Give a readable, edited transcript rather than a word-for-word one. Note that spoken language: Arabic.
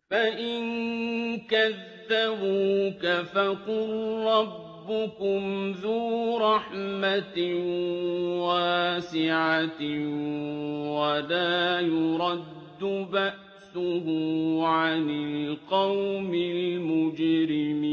فَإِن كَذَّبُوكَ فَقُل رَّبُّكُمْ ذُو رَحْمَةٍ وَاسِعَةٍ وَلَا يُرَدُّ بَأْسُهُ عَنِ الْقَوْمِ الْمُجْرِمِينَ